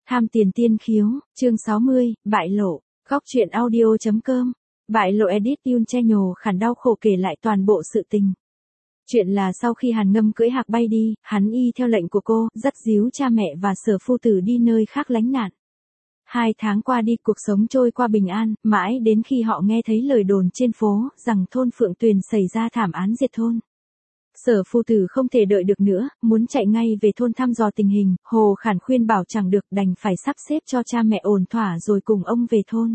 Tham tiền tiên khiếu, chương 60, bại lộ, góc truyện audio.com, bại lộ edit Yun Channel Khản đau khổ kể lại toàn bộ sự tình. Chuyện là sau khi Hàn Ngâm cưỡi hạc bay đi, hắn y theo lệnh của cô, dắt díu cha mẹ và Sở phu tử đi nơi khác lánh nạn. 2 tháng qua đi cuộc sống trôi qua bình an, mãi đến khi họ nghe thấy lời đồn trên phố, rằng thôn Phượng Tuyền xảy ra thảm án diệt thôn. Sở phu tử không thể đợi được nữa, muốn chạy ngay về thôn thăm dò tình hình, Hồ Khản khuyên bảo chẳng được, đành phải sắp xếp cho cha mẹ ổn thỏa rồi cùng ông về thôn.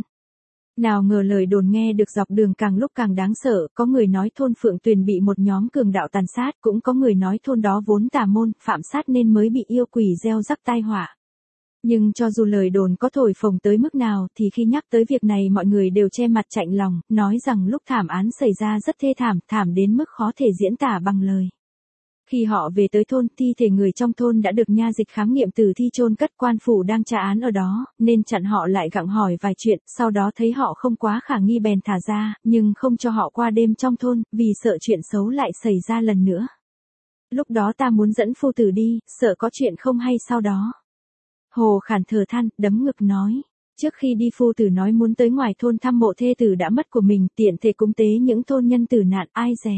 Nào ngờ lời đồn nghe được dọc đường càng lúc càng đáng sợ, có người nói thôn Phượng Tuyền bị một nhóm cường đạo tàn sát, cũng có người nói thôn đó vốn tà môn, phạm sát nên mới bị yêu quỷ gieo rắc tai họa. Nhưng cho dù lời đồn có thổi phồng tới mức nào thì khi nhắc tới việc này mọi người đều che mặt chạnh lòng, nói rằng lúc thảm án xảy ra rất thê thảm, thảm đến mức khó thể diễn tả bằng lời. Khi họ về tới thôn, thi thể người trong thôn đã được nha dịch khám nghiệm tử thi chôn cất, quan phủ đang tra án ở đó, nên chặn họ lại gặng hỏi vài chuyện, sau đó thấy họ không quá khả nghi bèn thả ra, nhưng không cho họ qua đêm trong thôn, vì sợ chuyện xấu lại xảy ra lần nữa. Lúc đó ta muốn dẫn phu tử đi, sợ có chuyện không hay sau đó. Hồ Khản thở than, đấm ngực nói. Trước khi đi phu tử nói muốn tới ngoài thôn thăm mộ thê tử đã mất của mình, tiện thể cúng tế những thôn nhân tử nạn, ai dè.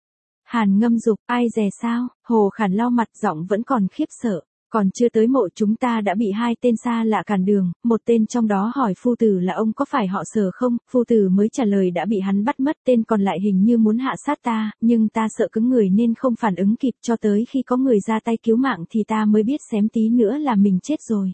Hàn Ngâm dục, ai dè sao? Hồ Khản lau mặt, giọng vẫn còn khiếp sợ. Còn chưa tới mộ chúng ta đã bị 2 tên xa lạ cản đường, một tên trong đó hỏi phu tử là ông có phải họ Sở không, phu tử mới trả lời đã bị hắn bắt mất, tên còn lại hình như muốn hạ sát ta, nhưng ta sợ cứng người nên không phản ứng kịp, cho tới khi có người ra tay cứu mạng thì ta mới biết xém tí nữa là mình chết rồi.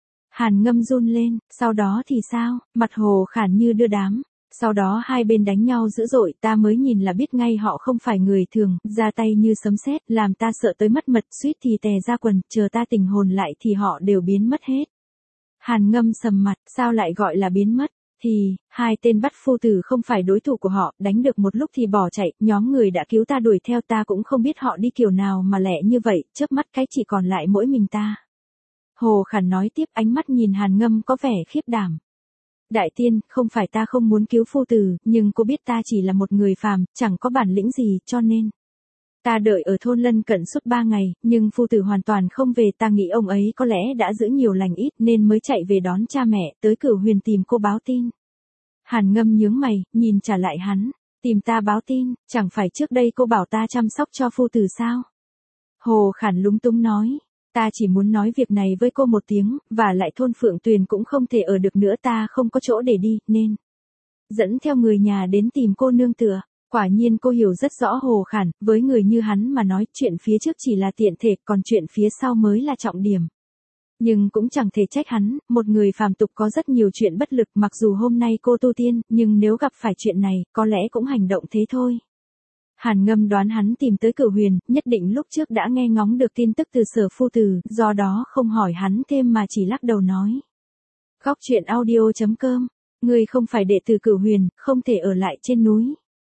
Hàn Ngâm run lên, sau đó thì sao? Mặt Hồ Khản như đưa đám. Sau đó hai bên đánh nhau dữ dội, ta mới nhìn là biết ngay họ không phải người thường, ra tay như sấm sét, làm ta sợ tới mất mật, suýt thì tè ra quần, chờ ta tỉnh hồn lại thì họ đều biến mất hết. Hàn Ngâm sầm mặt, sao lại gọi là biến mất? Thì, 2 tên bắt phu tử không phải đối thủ của họ, đánh được một lúc thì bỏ chạy, nhóm người đã cứu ta đuổi theo, ta cũng không biết họ đi kiểu nào mà lẹ như vậy, chớp mắt cái chỉ còn lại mỗi mình ta. Hồ Khản nói tiếp, ánh mắt nhìn Hàn Ngâm có vẻ khiếp đảm. Đại tiên, không phải ta không muốn cứu phu tử, nhưng cô biết ta chỉ là một người phàm, chẳng có bản lĩnh gì, cho nên. Ta đợi ở thôn lân cận suốt 3 ngày, nhưng phu tử hoàn toàn không về, ta nghĩ ông ấy có lẽ đã giữ nhiều lành ít nên mới chạy về đón cha mẹ, tới Cửu Huyền tìm cô báo tin. Hàn Ngâm nhướng mày, nhìn trả lại hắn, tìm ta báo tin, chẳng phải trước đây cô bảo ta chăm sóc cho phu tử sao? Hồ Khản lúng túng nói. Ta chỉ muốn nói việc này với cô một tiếng, và lại thôn Phượng Tuyền cũng không thể ở được nữa, ta không có chỗ để đi, nên dẫn theo người nhà đến tìm cô nương tựa. Quả nhiên cô hiểu rất rõ Hồ Khản, với người như hắn mà nói chuyện phía trước chỉ là tiện thể, còn chuyện phía sau mới là trọng điểm. Nhưng cũng chẳng thể trách hắn, một người phàm tục có rất nhiều chuyện bất lực, mặc dù hôm nay cô tu tiên, nhưng nếu gặp phải chuyện này, có lẽ cũng hành động thế thôi. Hàn Ngâm đoán hắn tìm tới Cửu Huyền, nhất định lúc trước đã nghe ngóng được tin tức từ Sở phu tử, do đó không hỏi hắn thêm mà chỉ lắc đầu nói. Góc truyện audio.com, người không phải đệ tử Cửu Huyền, không thể ở lại trên núi.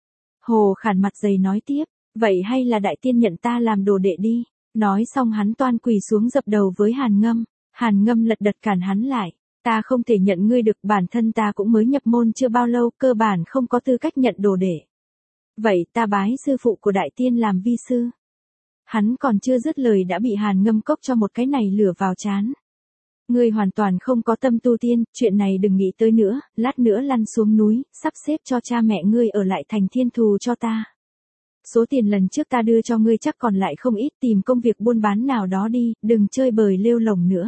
Hồ Khản mặt dày nói tiếp, vậy hay là đại tiên nhận ta làm đồ đệ đi. Nói xong hắn toan quỳ xuống dập đầu với Hàn Ngâm. Hàn Ngâm lật đật cản hắn lại. Ta không thể nhận ngươi được, bản thân ta cũng mới nhập môn chưa bao lâu, cơ bản không có tư cách nhận đồ đệ. Vậy ta bái sư phụ của đại tiên làm vi sư. Hắn còn chưa dứt lời đã bị Hàn Ngâm cốc cho một cái này lửa vào trán. Ngươi hoàn toàn không có tâm tu tiên, chuyện này đừng nghĩ tới nữa, lát nữa lăn xuống núi, sắp xếp cho cha mẹ ngươi ở lại thành thiên thù cho ta. Số tiền lần trước ta đưa cho ngươi chắc còn lại không ít, tìm công việc buôn bán nào đó đi, đừng chơi bời lêu lổng nữa.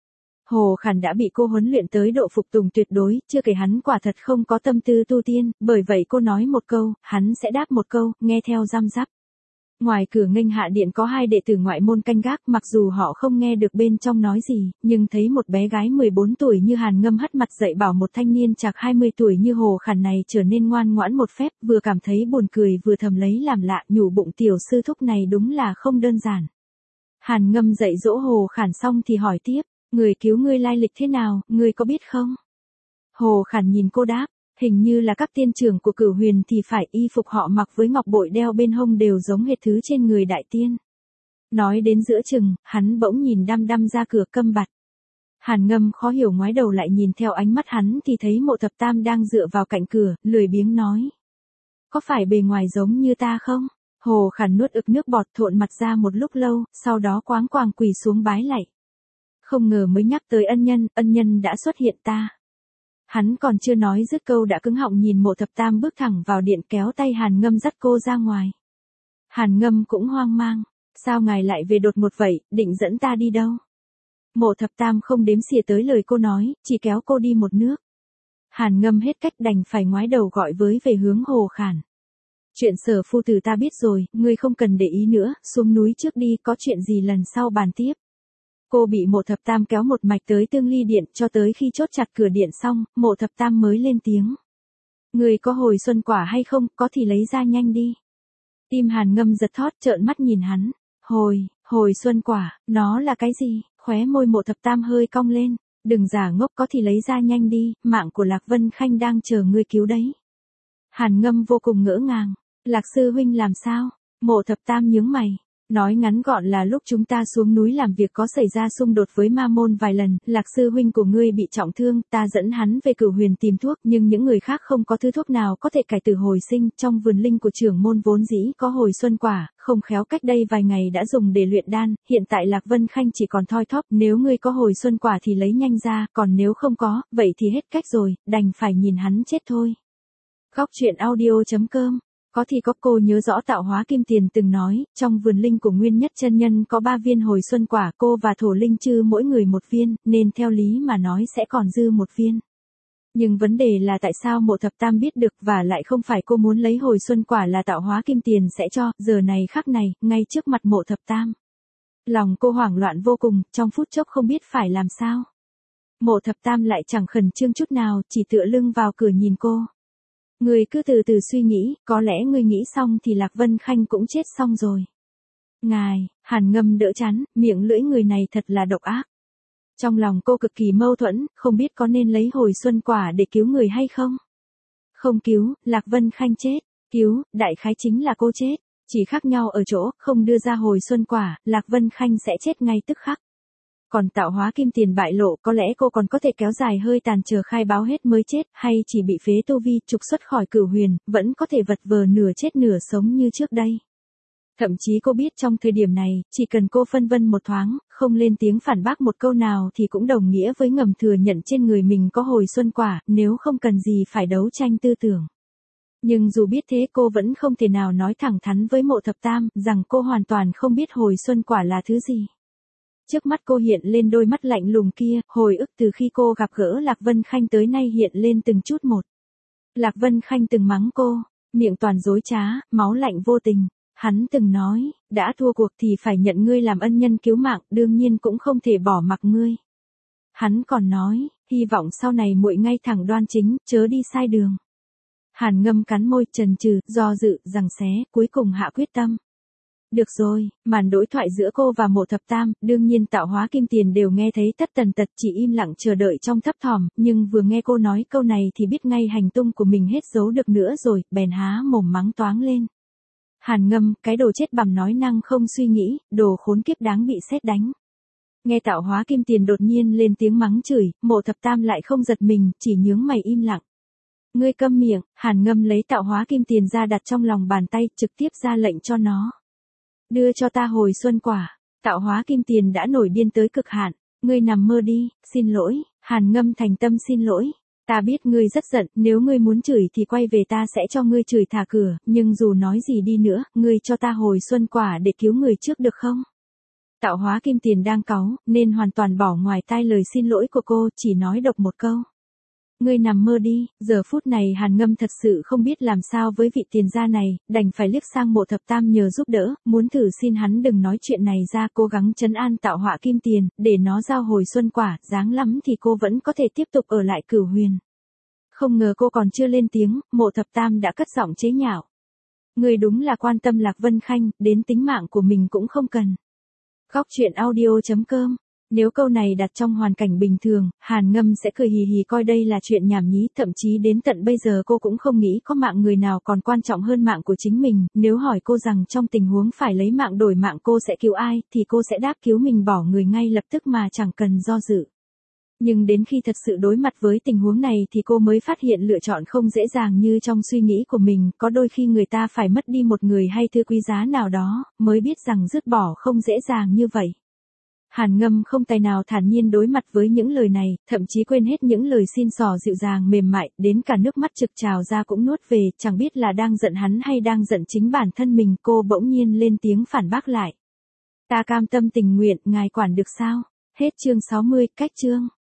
Hồ Khản đã bị cô huấn luyện tới độ phục tùng tuyệt đối, chưa kể hắn quả thật không có tâm tư tu tiên, bởi vậy cô nói một câu, hắn sẽ đáp một câu, nghe theo răm rắp. Ngoài cửa nghênh hạ điện có 2 đệ tử ngoại môn canh gác, mặc dù họ không nghe được bên trong nói gì, nhưng thấy một bé gái 14 tuổi như Hàn Ngâm hất mặt dậy bảo một thanh niên chạc 20 tuổi như Hồ Khản này trở nên ngoan ngoãn một phép, vừa cảm thấy buồn cười vừa thầm lấy làm lạ, nhủ bụng tiểu sư thúc này đúng là không đơn giản. Hàn Ngâm dạy dỗ Hồ Khản xong thì hỏi tiếp. Người cứu ngươi lai lịch thế nào, ngươi có biết không? Hồ Khản nhìn cô đáp, hình như là các tiên trưởng của Cửu Huyền thì phải, y phục họ mặc với ngọc bội đeo bên hông đều giống hệt thứ trên người đại tiên. Nói đến giữa chừng, hắn bỗng nhìn đăm đăm ra cửa câm bặt. Hàn Ngâm khó hiểu ngoái đầu lại nhìn theo ánh mắt hắn thì thấy Mộ Thập Tam đang dựa vào cạnh cửa, lười biếng nói. Có phải bề ngoài giống như ta không? Hồ Khản nuốt ực nước bọt thộn mặt ra một lúc lâu, sau đó quáng quàng quỳ xuống bái lạy. Không ngờ mới nhắc tới ân nhân đã xuất hiện ta. Hắn còn chưa nói dứt câu đã cứng họng nhìn Mộ Thập Tam bước thẳng vào điện kéo tay Hàn Ngâm dắt cô ra ngoài. Hàn Ngâm cũng hoang mang. Sao ngài lại về đột ngột vậy, định dẫn ta đi đâu? Mộ Thập Tam không đếm xỉa tới lời cô nói, chỉ kéo cô đi một nước. Hàn Ngâm hết cách đành phải ngoái đầu gọi với về hướng Hồ Khản. Chuyện Sở phu tử ta biết rồi, ngươi không cần để ý nữa, xuống núi trước đi, có chuyện gì lần sau bàn tiếp. Cô bị Mộ Thập Tam kéo một mạch tới Tương Ly Điện, cho tới khi chốt chặt cửa điện xong, Mộ Thập Tam mới lên tiếng. Ngươi có hồi xuân quả hay không, có thì lấy ra nhanh đi. Tim Hàn Ngâm giật thót, trợn mắt nhìn hắn. Hồi xuân quả, nó là cái gì? Khóe môi Mộ Thập Tam hơi cong lên. Đừng giả ngốc, có thì lấy ra nhanh đi, mạng của Lạc Vân Khanh đang chờ ngươi cứu đấy. Hàn Ngâm vô cùng ngỡ ngàng. Lạc sư huynh làm sao? Mộ Thập Tam nhướng mày. Nói ngắn gọn là lúc chúng ta xuống núi làm việc có xảy ra xung đột với ma môn vài lần, Lạc sư huynh của ngươi bị trọng thương, ta dẫn hắn về Cửu Huyền tìm thuốc, nhưng những người khác không có thứ thuốc nào có thể cải tử hồi sinh, trong vườn linh của trưởng môn vốn dĩ có hồi xuân quả, không khéo cách đây vài ngày đã dùng để luyện đan, hiện tại Lạc Vân Khanh chỉ còn thoi thóp, nếu ngươi có hồi xuân quả thì lấy nhanh ra, còn nếu không có, vậy thì hết cách rồi, đành phải nhìn hắn chết thôi. Góc truyện audio.com. Có thì có, cô nhớ rõ Tạo Hóa Kim Tiền từng nói, trong vườn linh của Nguyên Nhất chân nhân có 3 viên hồi xuân quả, cô và Thổ Linh Chư mỗi người 1 viên, nên theo lý mà nói sẽ còn dư 1 viên. Nhưng vấn đề là tại sao Mộ Thập Tam biết được và lại không phải cô muốn lấy hồi xuân quả là Tạo Hóa Kim Tiền sẽ cho, giờ này khắc này, ngay trước mặt Mộ Thập Tam. Lòng cô hoảng loạn vô cùng, trong phút chốc không biết phải làm sao. Mộ Thập Tam lại chẳng khẩn trương chút nào, chỉ tựa lưng vào cửa nhìn cô. Ngươi cứ từ từ suy nghĩ, có lẽ ngươi nghĩ xong thì Lạc Vân Khanh cũng chết xong rồi. Ngài, Hàn Ngâm đỡ chán, miệng lưỡi người này thật là độc ác. Trong lòng cô cực kỳ mâu thuẫn, không biết có nên lấy hồi xuân quả để cứu người hay không. Không cứu, Lạc Vân Khanh chết. Cứu, đại khái chính là cô chết. Chỉ khác nhau ở chỗ, không đưa ra hồi xuân quả, Lạc Vân Khanh sẽ chết ngay tức khắc. Còn Tạo Hóa Kim Tiền bại lộ, có lẽ cô còn có thể kéo dài hơi tàn chờ khai báo hết mới chết, hay chỉ bị phế tu vi, trục xuất khỏi Cửu Huyền, vẫn có thể vật vờ nửa chết nửa sống như trước đây. Thậm chí cô biết trong thời điểm này, chỉ cần cô phân vân một thoáng, không lên tiếng phản bác một câu nào thì cũng đồng nghĩa với ngầm thừa nhận trên người mình có hồi xuân quả, nếu không cần gì phải đấu tranh tư tưởng. Nhưng dù biết thế cô vẫn không thể nào nói thẳng thắn với Mộ Thập Tam, rằng cô hoàn toàn không biết hồi xuân quả là thứ gì. Trước mắt cô hiện lên đôi mắt lạnh lùng kia, hồi ức từ khi cô gặp gỡ Lạc Vân Khanh tới nay hiện lên từng chút một. Lạc Vân Khanh từng mắng cô, miệng toàn dối trá, máu lạnh vô tình. Hắn từng nói, đã thua cuộc thì phải nhận ngươi làm ân nhân cứu mạng, đương nhiên cũng không thể bỏ mặc ngươi. Hắn còn nói, hy vọng sau này muội ngay thẳng đoan chính, chớ đi sai đường. Hàn Ngâm cắn môi, chần chừ, do dự, giằng xé, cuối cùng hạ quyết tâm. Được rồi, màn đối thoại giữa cô và Mộ Thập Tam, đương nhiên Tạo Hóa Kim Tiền đều nghe thấy tất tần tật, chỉ im lặng chờ đợi trong thấp thỏm, nhưng vừa nghe cô nói câu này thì biết ngay hành tung của mình hết giấu được nữa rồi, bèn há mồm mắng toáng lên. Hàn Ngâm, cái đồ chết bằm nói năng không suy nghĩ, đồ khốn kiếp đáng bị sét đánh. Nghe Tạo Hóa Kim Tiền đột nhiên lên tiếng mắng chửi, Mộ Thập Tam lại không giật mình, chỉ nhướng mày im lặng. Ngươi câm miệng, Hàn Ngâm lấy Tạo Hóa Kim Tiền ra đặt trong lòng bàn tay, trực tiếp ra lệnh cho nó. Đưa cho ta hồi xuân quả. Tạo Hóa Kim Tiền đã nổi điên tới cực hạn. Ngươi nằm mơ đi, xin lỗi. Hàn Ngâm thành tâm xin lỗi. Ta biết ngươi rất giận, nếu ngươi muốn chửi thì quay về ta sẽ cho ngươi chửi thả cửa, nhưng dù nói gì đi nữa, ngươi cho ta hồi xuân quả để cứu người trước được không? Tạo Hóa Kim Tiền đang cáu, nên hoàn toàn bỏ ngoài tai lời xin lỗi của cô, chỉ nói độc một câu. Ngươi nằm mơ đi. Giờ phút này Hàn Ngâm thật sự không biết làm sao với vị tiền gia này, đành phải liếc sang Mộ Thập Tam nhờ giúp đỡ, muốn thử xin hắn đừng nói chuyện này ra, cố gắng trấn an Tạo Hóa Kim Tiền, để nó giao hồi xuân quả, dáng lắm thì cô vẫn có thể tiếp tục ở lại Cửu Huyền. Không ngờ cô còn chưa lên tiếng, Mộ Thập Tam đã cất giọng chế nhạo. Ngươi đúng là quan tâm Lạc Vân Khanh, đến tính mạng của mình cũng không cần. Góc truyện audio.com. Nếu câu này đặt trong hoàn cảnh bình thường, Hàn Ngâm sẽ cười hì hì coi đây là chuyện nhảm nhí, thậm chí đến tận bây giờ cô cũng không nghĩ có mạng người nào còn quan trọng hơn mạng của chính mình, nếu hỏi cô rằng trong tình huống phải lấy mạng đổi mạng cô sẽ cứu ai, thì cô sẽ đáp cứu mình bỏ người ngay lập tức mà chẳng cần do dự. Nhưng đến khi thật sự đối mặt với tình huống này thì cô mới phát hiện lựa chọn không dễ dàng như trong suy nghĩ của mình, có đôi khi người ta phải mất đi một người hay thứ quý giá nào đó, mới biết rằng dứt bỏ không dễ dàng như vậy. Hàn Ngâm không tài nào thản nhiên đối mặt với những lời này, thậm chí quên hết những lời xin xỏ dịu dàng mềm mại, đến cả nước mắt trực trào ra cũng nuốt về, chẳng biết là đang giận hắn hay đang giận chính bản thân mình. Cô bỗng nhiên lên tiếng phản bác lại. Ta cam tâm tình nguyện, ngài quản được sao? Hết chương 60, cách chương.